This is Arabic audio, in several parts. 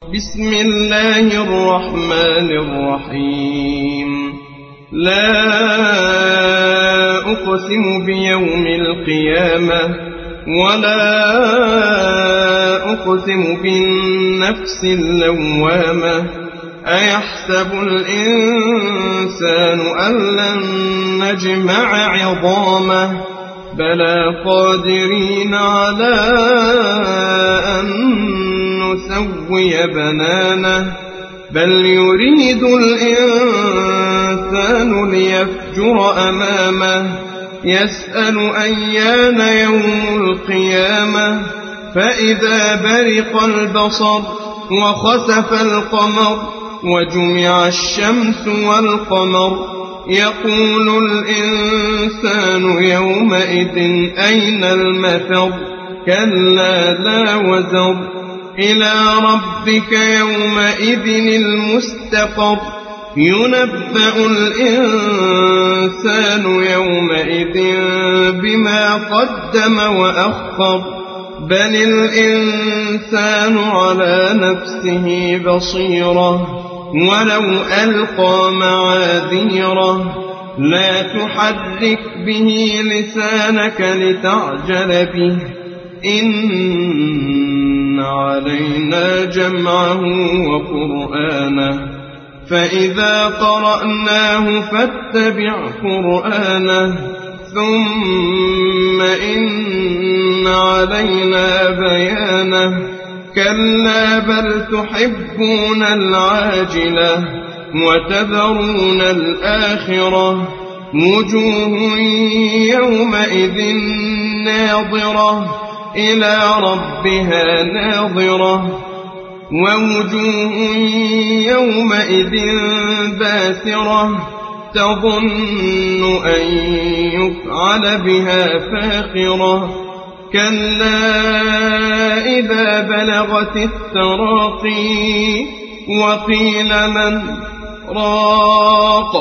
بسم الله الرحمن الرحيم. لا أقسم بيوم القيامة ولا أقسم بالنفس اللوامة أيحسب الإنسان أن لن نجمع عظامه بلى قادرين على أن نسوي بنانه بل يريد الإنسان ليفجر أمامه يسأل أيان يوم القيامة فإذا برق البصر وخسف القمر وجمع الشمس والقمر يقول الإنسان يومئذ أين المفر كلا لا وزر إلى ربك يومئذ المستقر ينبأ الإنسان يومئذ بما قدم وأخر بل الإنسان على نفسه بصيرة ولو ألقى معاذيره لا تحرك به لسانك لتعجل به إن علينا جمعه وقرآنه فإذا قرأناه فاتبع قرآنه ثم إن علينا بيانه كلا بل تحبون العاجلة وتذرون الآخرة وجوه يومئذ ناظرة إلى ربها ناظرة ووجوه يومئذ باسرة تظن أن يفعل بها فاقرة كلا إذا بلغت التراقي وقيل من راق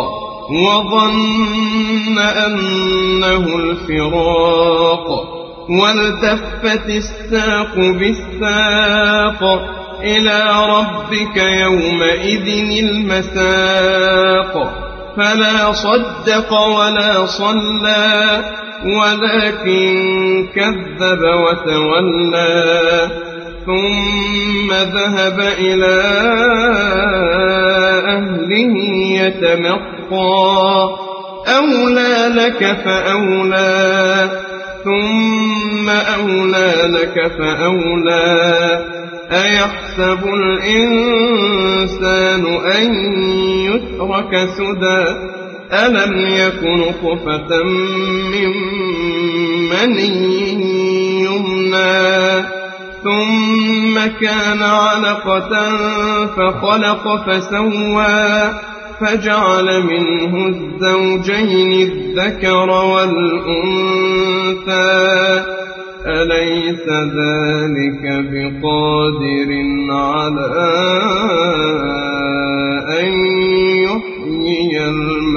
وظن أنه الفراق والتفت الساق بالساق إلى ربك يومئذ المساق فلا صدق ولا صلى ولكن كذب وتولى ثم ذهب إلى أهله يتمطى أولى لك فأولى ثم أولى لك فأولى أيحسب الإنسان أن يترك سدى ألم يكن نطفة من مني يمنى ثم كان علقة فخلق فسوى فجعل منه الزوجين الذكر والأنثى أليس ذلك بقادر على أن يحيي الموتى